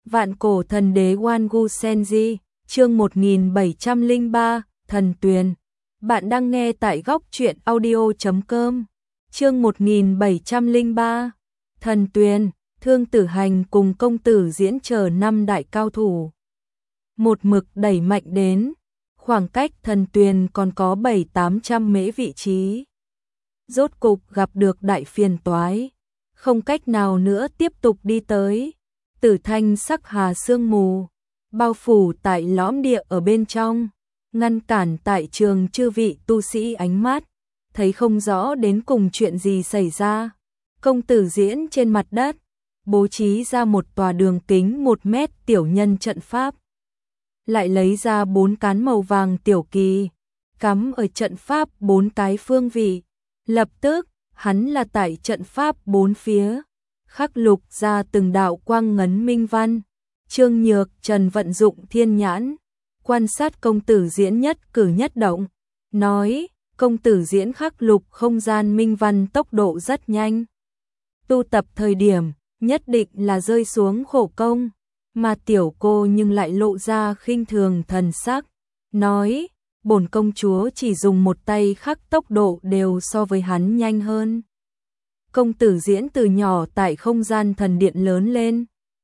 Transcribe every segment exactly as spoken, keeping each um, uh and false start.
Vạn cổ thần đế Wangu Senji, chương một nghìn bảy trăm lẻ ba, Thần Tuyền. Bạn đang nghe tại góc truyện audio chấm com. Chương một nghìn bảy trăm lẻ ba, Thần Tuyền. Thương Tử Hành cùng Công Tử Diễn chờ năm đại cao thủ. Một mực đẩy mạnh đến, khoảng cách Thần Tuyền còn có bảy tám trăm mễ vị trí. Rốt cục gặp được đại phiền toái, không cách nào nữa tiếp tục đi tới. Tử thanh sắc hà sương mù, bao phủ tại lõm địa ở bên trong, ngăn cản tại trường chư vị tu sĩ ánh mắt, thấy không rõ đến cùng chuyện gì xảy ra. Công Tử Diễn trên mặt đất, bố trí ra một tòa đường kính một mét tiểu nhân trận pháp. Lại lấy ra bốn cán màu vàng tiểu kỳ, cắm ở trận pháp bốn cái phương vị. Lập tức, hắn là tại trận pháp bốn phía, khắc lục ra từng đạo quang ngấn minh văn. Trương Nhược Trần vận dụng thiên nhãn, quan sát Công Tử Diễn nhất cử nhất động, nói, Công Tử Diễn khắc lục không gian minh văn tốc độ rất nhanh. Tu tập thời điểm, nhất định là rơi xuống khổ công, mà tiểu cô nhưng lại lộ ra khinh thường thần sắc, nói, bổn công chúa chỉ dùng một tay khắc tốc độ đều so với hắn nhanh hơn. Công Tử Diễn từ nhỏ tại không gian thần điện lớn lên,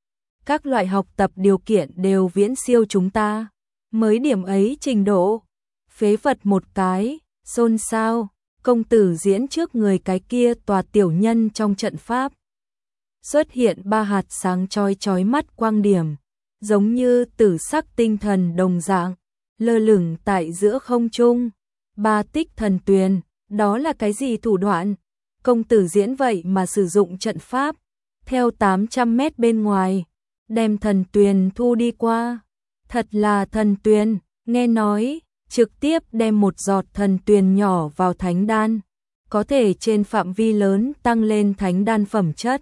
các loại học tập điều kiện đều viễn siêu chúng ta, mới điểm ấy trình độ, phế vật một cái, xôn xao. Công Tử Diễn trước người cái kia tòa tiểu nhân trong trận pháp xuất hiện ba hạt sáng chói chói mắt quang điểm, giống như tử sắc tinh thần đồng dạng, lơ lửng tại giữa không trung. Ba tích thần tuyền, đó là cái gì thủ đoạn? Công Tử Diễn vậy mà sử dụng trận pháp, theo tám trăm mét bên ngoài, đem thần tuyền thu đi qua. Thật là thần tuyền, nghe nói, trực tiếp đem một giọt thần tuyền nhỏ vào thánh đan, có thể trên phạm vi lớn tăng lên thánh đan phẩm chất.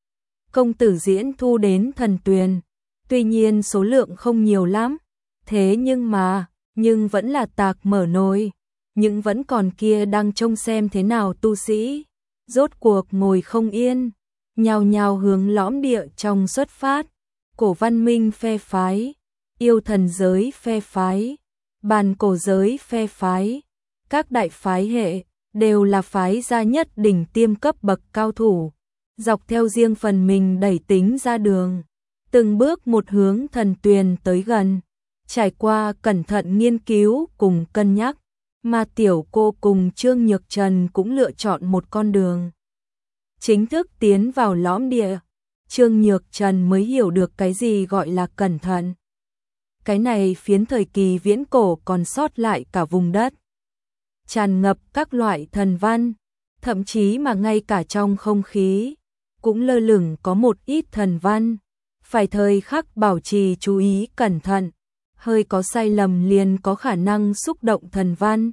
Công Tử Diễn thu đến thần tuyền, tuy nhiên số lượng không nhiều lắm, thế nhưng mà, nhưng vẫn là tạc mở nồi, nhưng vẫn còn kia đang trông xem thế nào tu sĩ, rốt cuộc ngồi không yên, nhào nhào hướng lõm địa trong xuất phát. Cổ văn minh phe phái, yêu thần giới phe phái, bàn cổ giới phe phái, các đại phái hệ đều là phái gia nhất đỉnh tiêm cấp bậc cao thủ, dọc theo riêng phần mình đẩy tính ra đường, từng bước một hướng thần tuyền tới gần, trải qua cẩn thận nghiên cứu cùng cân nhắc, mà tiểu cô cùng Trương Nhược Trần cũng lựa chọn một con đường. Chính thức tiến vào lõm địa, Trương Nhược Trần mới hiểu được cái gì gọi là cẩn thận. Cái này phiến thời kỳ viễn cổ còn sót lại cả vùng đất, tràn ngập các loại thần văn, thậm chí mà ngay cả trong không khí cũng lơ lửng có một ít thần văn, phải thời khắc bảo trì chú ý cẩn thận, hơi có sai lầm liền có khả năng xúc động thần văn.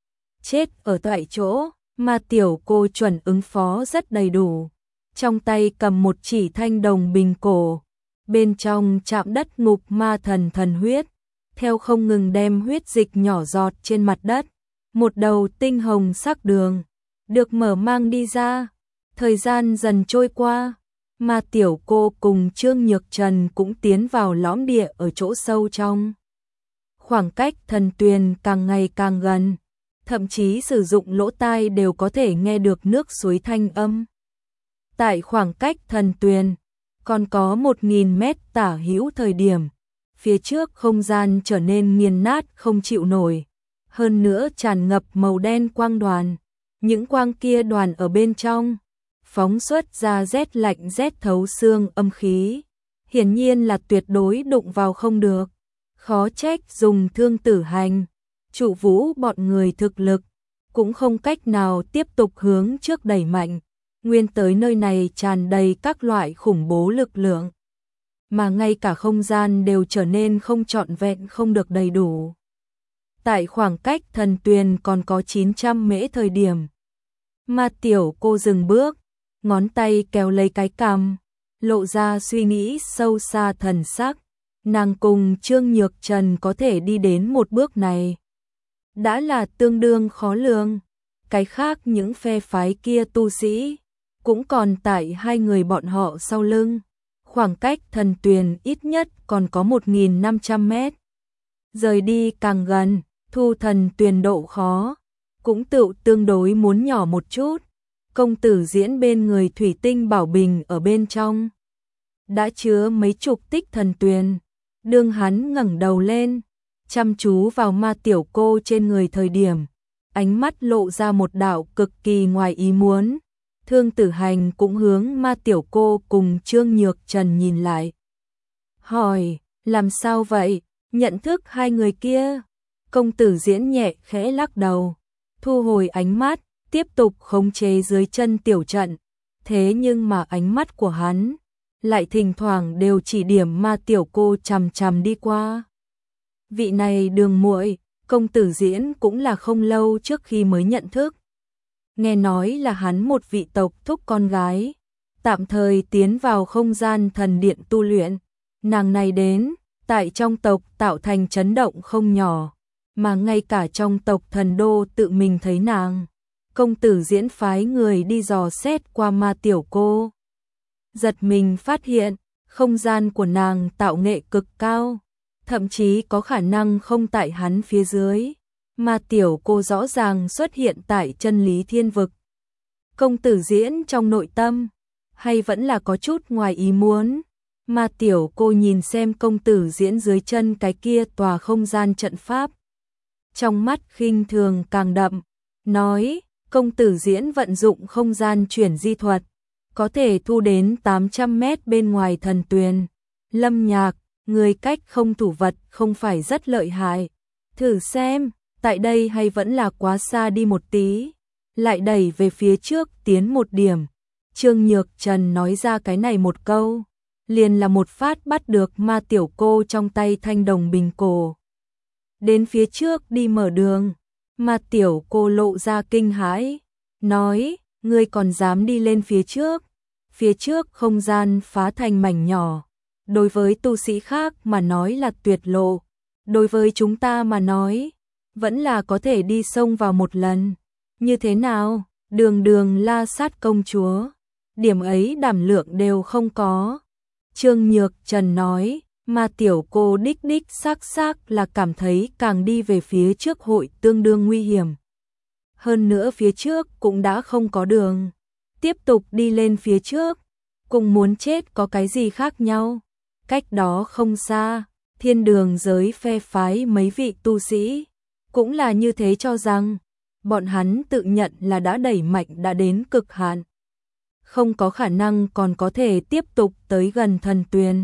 Chết ở tại chỗ, mà tiểu cô chuẩn ứng phó rất đầy đủ, trong tay cầm một chỉ thanh đồng bình cổ, bên trong chạm đất ngục ma thần thần huyết, theo không ngừng đem huyết dịch nhỏ giọt trên mặt đất, một đầu tinh hồng sắc đường được mở mang đi ra. Thời gian dần trôi qua, mà tiểu cô cùng Trương Nhược Trần cũng tiến vào lõm địa ở chỗ sâu trong. Khoảng cách thần tuyền càng ngày càng gần, thậm chí sử dụng lỗ tai đều có thể nghe được nước suối thanh âm. Tại khoảng cách thần tuyền còn có một nghìn mét tả hữu thời điểm, phía trước không gian trở nên nghiền nát không chịu nổi, hơn nữa tràn ngập màu đen quang đoàn, những quang kia đoàn ở bên trong phóng xuất ra rét lạnh rét thấu xương âm khí, hiển nhiên là tuyệt đối đụng vào không được. Khó trách dùng Thương Tử Hành, Trụ Vũ bọn người thực lực cũng không cách nào tiếp tục hướng trước đẩy mạnh, nguyên tới nơi này tràn đầy các loại khủng bố lực lượng, mà ngay cả không gian đều trở nên không trọn vẹn không được đầy đủ. Tại khoảng cách thần tuyền còn có chín trăm mễ thời điểm, mà tiểu cô dừng bước, ngón tay kéo lấy cái cằm, lộ ra suy nghĩ sâu xa thần sắc. Nàng cùng Trương Nhược Trần có thể đi đến một bước này, đã là tương đương khó lường. Cái khác những phe phái kia tu sĩ cũng còn tại hai người bọn họ sau lưng, khoảng cách thần tuyền ít nhất còn có một nghìn năm trăm mét. Rời đi càng gần, thu thần tuyền độ khó cũng tự tương đối muốn nhỏ một chút. Công tử Diễn bên người thủy tinh bảo bình ở bên trong đã chứa mấy chục tích thần tuyền. Đương hắn ngẩng đầu lên, chăm chú vào ma tiểu cô trên người thời điểm, ánh mắt lộ ra một đạo cực kỳ ngoài ý muốn. Thương Tử Hành cũng hướng ma tiểu cô cùng Trương Nhược Trần nhìn lại. Hỏi, làm sao vậy, nhận thức hai người kia? Công tử Diễn nhẹ khẽ lắc đầu, thu hồi ánh mắt, tiếp tục khống chế dưới chân tiểu trận. Thế nhưng mà ánh mắt của hắn lại thỉnh thoảng đều chỉ điểm ma tiểu cô chằm chằm đi qua. Vị này Đường muội, công tử Diễn cũng là không lâu trước khi mới nhận thức. Nghe nói là hắn một vị tộc thúc con gái, tạm thời tiến vào không gian thần điện tu luyện. Nàng này đến, tại trong tộc tạo thành chấn động không nhỏ, mà ngay cả trong tộc thần đô tự mình thấy nàng. Công tử Diễn phái người đi dò xét qua ma tiểu cô. Giật mình phát hiện, không gian của nàng tạo nghệ cực cao, thậm chí có khả năng không tại hắn phía dưới. Ma tiểu cô rõ ràng xuất hiện tại chân lý thiên vực. Công tử Diễn trong nội tâm, hay vẫn là có chút ngoài ý muốn. Ma tiểu cô nhìn xem công tử Diễn dưới chân cái kia tòa không gian trận pháp. Trong mắt khinh thường càng đậm, nói, công tử Diễn vận dụng không gian chuyển di thuật, có thể thu đến tám trăm mét bên ngoài thần tuyền. Lâm Nhạc, người cách không thủ vật không phải rất lợi hại. Thử xem, tại đây hay vẫn là quá xa đi một tí. Lại đẩy về phía trước tiến một điểm. Trương Nhược Trần nói ra cái này một câu, liền là một phát bắt được ma tiểu cô trong tay thanh đồng bình cổ. Đến phía trước đi mở đường, ma tiểu cô lộ ra kinh hãi, nói, ngươi còn dám đi lên phía trước. Phía trước không gian phá thành mảnh nhỏ, đối với tu sĩ khác mà nói là tuyệt lộ, đối với chúng ta mà nói, vẫn là có thể đi xông vào một lần. Như thế nào, đường đường La Sát công chúa, điểm ấy đảm lượng đều không có. Trương Nhược Trần nói, mà tiểu cô đích đích xác xác là cảm thấy càng đi về phía trước hội tương đương nguy hiểm. Hơn nữa phía trước cũng đã không có đường. Tiếp tục đi lên phía trước, cùng muốn chết có cái gì khác nhau. Cách đó không xa, thiên đường giới phe phái mấy vị tu sĩ, cũng là như thế cho rằng, bọn hắn tự nhận là đã đẩy mạnh đã đến cực hạn. Không có khả năng còn có thể tiếp tục tới gần thần tuyền.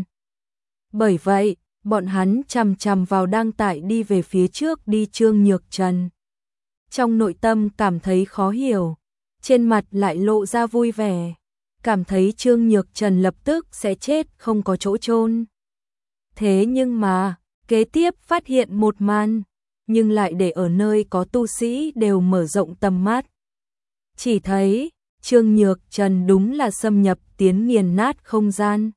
Bởi vậy, bọn hắn chằm chằm vào đang tại đi về phía trước đi Trương Nhược Trần. Trong nội tâm cảm thấy khó hiểu, trên mặt lại lộ ra vui vẻ, cảm thấy Trương Nhược Trần lập tức sẽ chết không có chỗ chôn. Thế nhưng mà, kế tiếp phát hiện một màn, nhưng lại để ở nơi có tu sĩ đều mở rộng tầm mắt. Chỉ thấy, Trương Nhược Trần đúng là xâm nhập tiến nghiền nát không gian.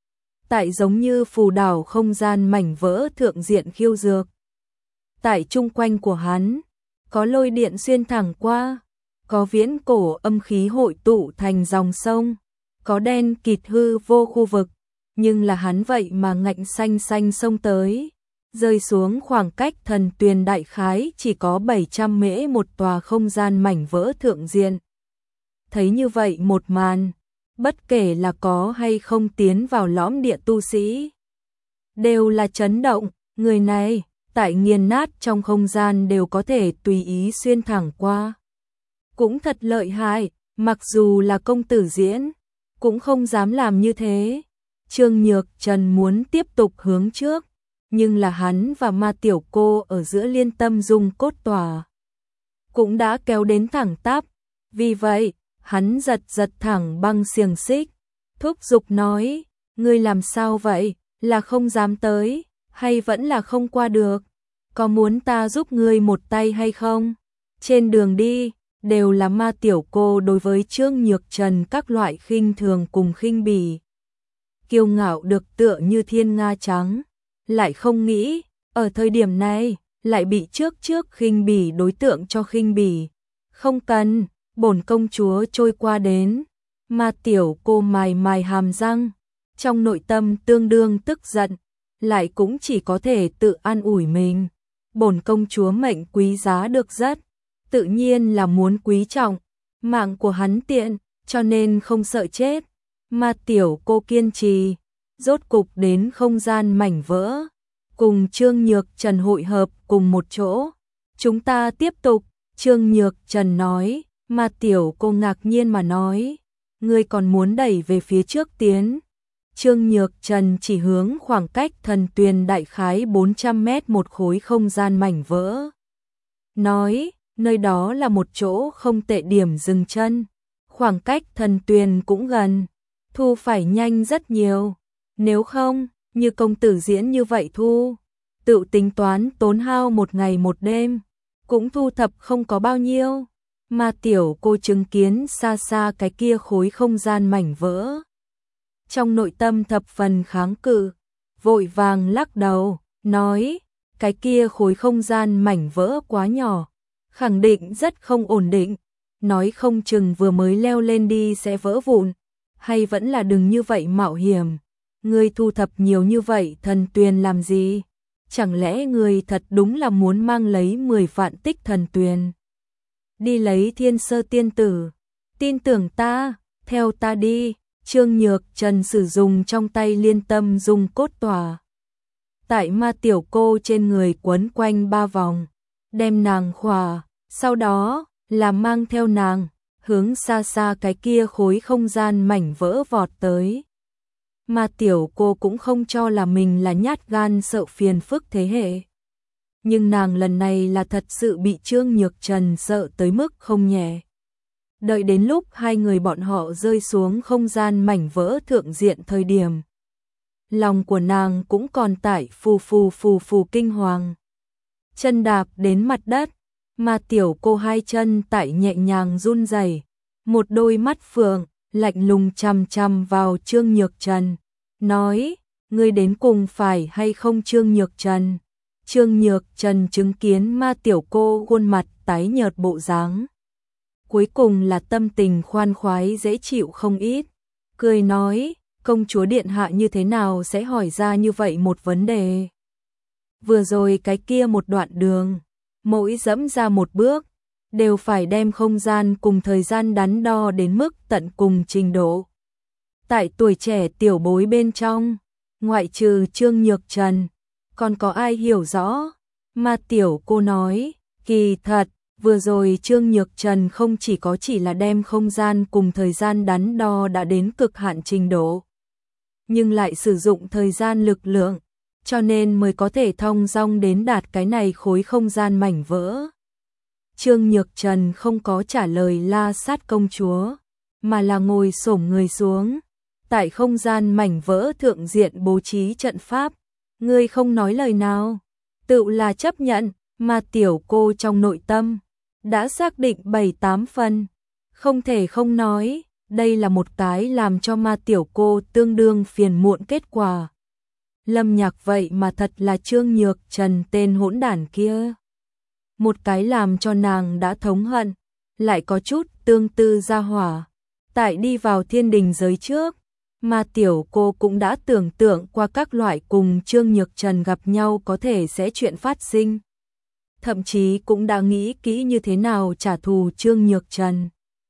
Tại giống như phù đảo không gian mảnh vỡ thượng diện khiêu dược. Tại chung quanh của hắn, có lôi điện xuyên thẳng qua, có viễn cổ âm khí hội tụ thành dòng sông, có đen kịt hư vô khu vực, nhưng là hắn vậy mà ngạnh xanh xanh sông tới, rơi xuống khoảng cách thần tuyền đại khái chỉ có bảy trăm mễ một tòa không gian mảnh vỡ thượng diện. Thấy như vậy một màn, bất kể là có hay không tiến vào lõm địa tu sĩ, đều là chấn động, người này, tại nghiền nát trong không gian đều có thể tùy ý xuyên thẳng qua. Cũng thật lợi hại, mặc dù là công tử Diễn, cũng không dám làm như thế. Trương Nhược Trần muốn tiếp tục hướng trước, nhưng là hắn và ma tiểu cô ở giữa liên tâm dung cốt tòa, cũng đã kéo đến thẳng tắp. Vì vậy, hắn giật giật thẳng băng xiềng xích, thúc giục nói, ngươi làm sao vậy, là không dám tới, hay vẫn là không qua được, có muốn ta giúp ngươi một tay hay không? Trên đường đi, đều là ma tiểu cô đối với Trương Nhược Trần các loại khinh thường cùng khinh bỉ. Kiêu ngạo được tựa như thiên nga trắng, lại không nghĩ, ở thời điểm này, lại bị trước trước khinh bỉ đối tượng cho khinh bỉ. Không cần, bổn công chúa trôi qua đến, ma tiểu cô mài mài hàm răng, trong nội tâm tương đương tức giận, lại cũng chỉ có thể tự an ủi mình. Bổn công chúa mệnh quý giá được rất, tự nhiên là muốn quý trọng, mạng của hắn tiện, cho nên không sợ chết. Mà tiểu cô kiên trì, rốt cục đến không gian mảnh vỡ, cùng Trương Nhược Trần hội hợp cùng một chỗ. Chúng ta tiếp tục, Trương Nhược Trần nói, mà tiểu cô ngạc nhiên mà nói, ngươi còn muốn đẩy về phía trước tiến. Trương Nhược Trần chỉ hướng khoảng cách thần tuyền đại khái bốn trăm mét một khối không gian mảnh vỡ. Nói, nơi đó là một chỗ không tệ điểm dừng chân. Khoảng cách thần tuyền cũng gần, thu phải nhanh rất nhiều. Nếu không, như công tử diễn như vậy thu, tự tính toán tốn hao một ngày một đêm, cũng thu thập không có bao nhiêu. Mà tiểu cô chứng kiến xa xa cái kia khối không gian mảnh vỡ. Trong nội tâm thập phần kháng cự, vội vàng lắc đầu, nói, cái kia khối không gian mảnh vỡ quá nhỏ, khẳng định rất không ổn định, nói không chừng vừa mới leo lên đi sẽ vỡ vụn, hay vẫn là đừng như vậy mạo hiểm. Ngươi thu thập nhiều như vậy thần tuyền làm gì? Chẳng lẽ ngươi thật đúng là muốn mang lấy mười vạn tích thần tuyền? Đi lấy thiên sơ tiên tử, tin tưởng ta, theo ta đi. Trương Nhược Trần sử dụng trong tay liên tâm dung cốt tỏa. Tại ma tiểu cô trên người quấn quanh ba vòng, đem nàng khỏa, sau đó là mang theo nàng, hướng xa xa cái kia khối không gian mảnh vỡ vọt tới. Ma tiểu cô cũng không cho là mình là nhát gan sợ phiền phức thế hệ. Nhưng nàng lần này là thật sự bị Trương Nhược Trần sợ tới mức không nhẹ. Đợi đến lúc hai người bọn họ rơi xuống không gian mảnh vỡ thượng diện thời điểm, lòng của nàng cũng còn tại phù phù phù phù kinh hoàng. Chân đạp đến mặt đất, mà tiểu cô hai chân tại nhẹ nhàng run rẩy, một đôi mắt phượng lạnh lùng chằm chằm vào Trương Nhược Trần, nói, ngươi đến cùng phải hay không Trương Nhược Trần? Trương Nhược Trần chứng kiến ma tiểu cô khuôn mặt tái nhợt bộ dáng, cuối cùng là tâm tình khoan khoái dễ chịu không ít, cười nói, công chúa điện hạ như thế nào sẽ hỏi ra như vậy một vấn đề. Vừa rồi cái kia một đoạn đường, mỗi dẫm ra một bước, đều phải đem không gian cùng thời gian đắn đo đến mức tận cùng trình độ. Tại tuổi trẻ tiểu bối bên trong, ngoại trừ Trương Nhược Trần, còn có ai hiểu rõ? Mà tiểu cô nói, kỳ thật, vừa rồi Trương Nhược Trần không chỉ có chỉ là đem không gian cùng thời gian đắn đo đã đến cực hạn trình độ, nhưng lại sử dụng thời gian lực lượng, cho nên mới có thể thong dong đến đạt cái này khối không gian mảnh vỡ. Trương Nhược Trần không có trả lời La Sát công chúa, mà là ngồi xổm người xuống, tại không gian mảnh vỡ thượng diện bố trí trận pháp. Ngươi không nói lời nào, tự là chấp nhận, mà tiểu cô trong nội tâm đã xác định bảy tám phần, không thể không nói, đây là một cái làm cho ma tiểu cô tương đương phiền muộn kết quả. Lâm Nhạc vậy mà thật là Trương Nhược Trần tên hỗn đản kia. Một cái làm cho nàng đã thống hận, lại có chút tương tư ra hỏa. Tại đi vào thiên đình giới trước, mà tiểu cô cũng đã tưởng tượng qua các loại cùng Trương Nhược Trần gặp nhau có thể sẽ chuyện phát sinh. Thậm chí cũng đã nghĩ kỹ như thế nào trả thù Trương Nhược Trần.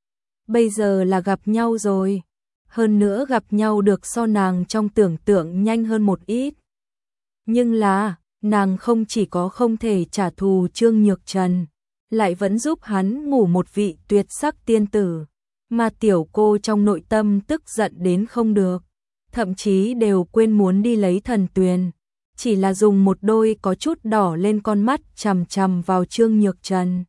Bây giờ là gặp nhau rồi, hơn nữa gặp nhau được so nàng trong tưởng tượng nhanh hơn một ít. Nhưng là, nàng không chỉ có không thể trả thù Trương Nhược Trần, lại vẫn giúp hắn ngủ một vị tuyệt sắc tiên tử, mà tiểu cô trong nội tâm tức giận đến không được, thậm chí đều quên muốn đi lấy thần tuyền, chỉ là dùng một đôi có chút đỏ lên con mắt chằm chằm vào Trương Nhược Trần.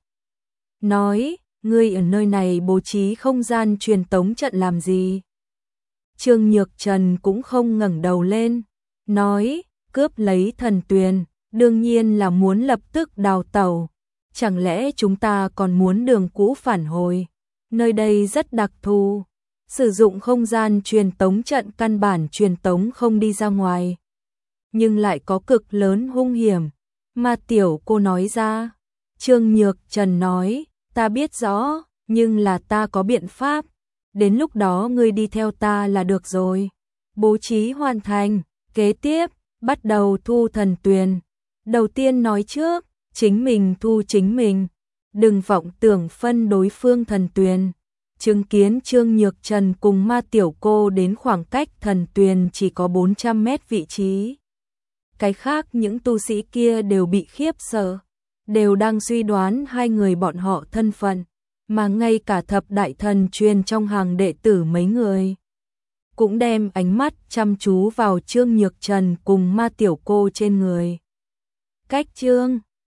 Nói, ngươi ở nơi này bố trí không gian truyền tống trận làm gì? Trương Nhược Trần cũng không ngẩng đầu lên, nói, cướp lấy thần tuyền, đương nhiên là muốn lập tức đào tẩu, chẳng lẽ chúng ta còn muốn đường cũ phản hồi? Nơi đây rất đặc thù, sử dụng không gian truyền tống trận căn bản truyền tống không đi ra ngoài, nhưng lại có cực lớn hung hiểm, mà tiểu cô nói ra. Trương Nhược Trần nói, ta biết rõ, nhưng là ta có biện pháp, đến lúc đó ngươi đi theo ta là được rồi. Bố trí hoàn thành, kế tiếp, bắt đầu thu thần tuyền. Đầu tiên nói trước, chính mình thu chính mình, đừng vọng tưởng phân đối phương thần tuyền. Chứng kiến Trương Nhược Trần cùng Ma Tiểu Cô đến khoảng cách thần tuyền chỉ có bốn trăm mét vị trí. Cái khác những tu sĩ kia đều bị khiếp sợ, đều đang suy đoán hai người bọn họ thân phận, mà ngay cả thập đại thần truyền trong hàng đệ tử mấy người cũng đem ánh mắt chăm chú vào Trương Nhược Trần cùng Ma Tiểu Cô trên người. Cách Trương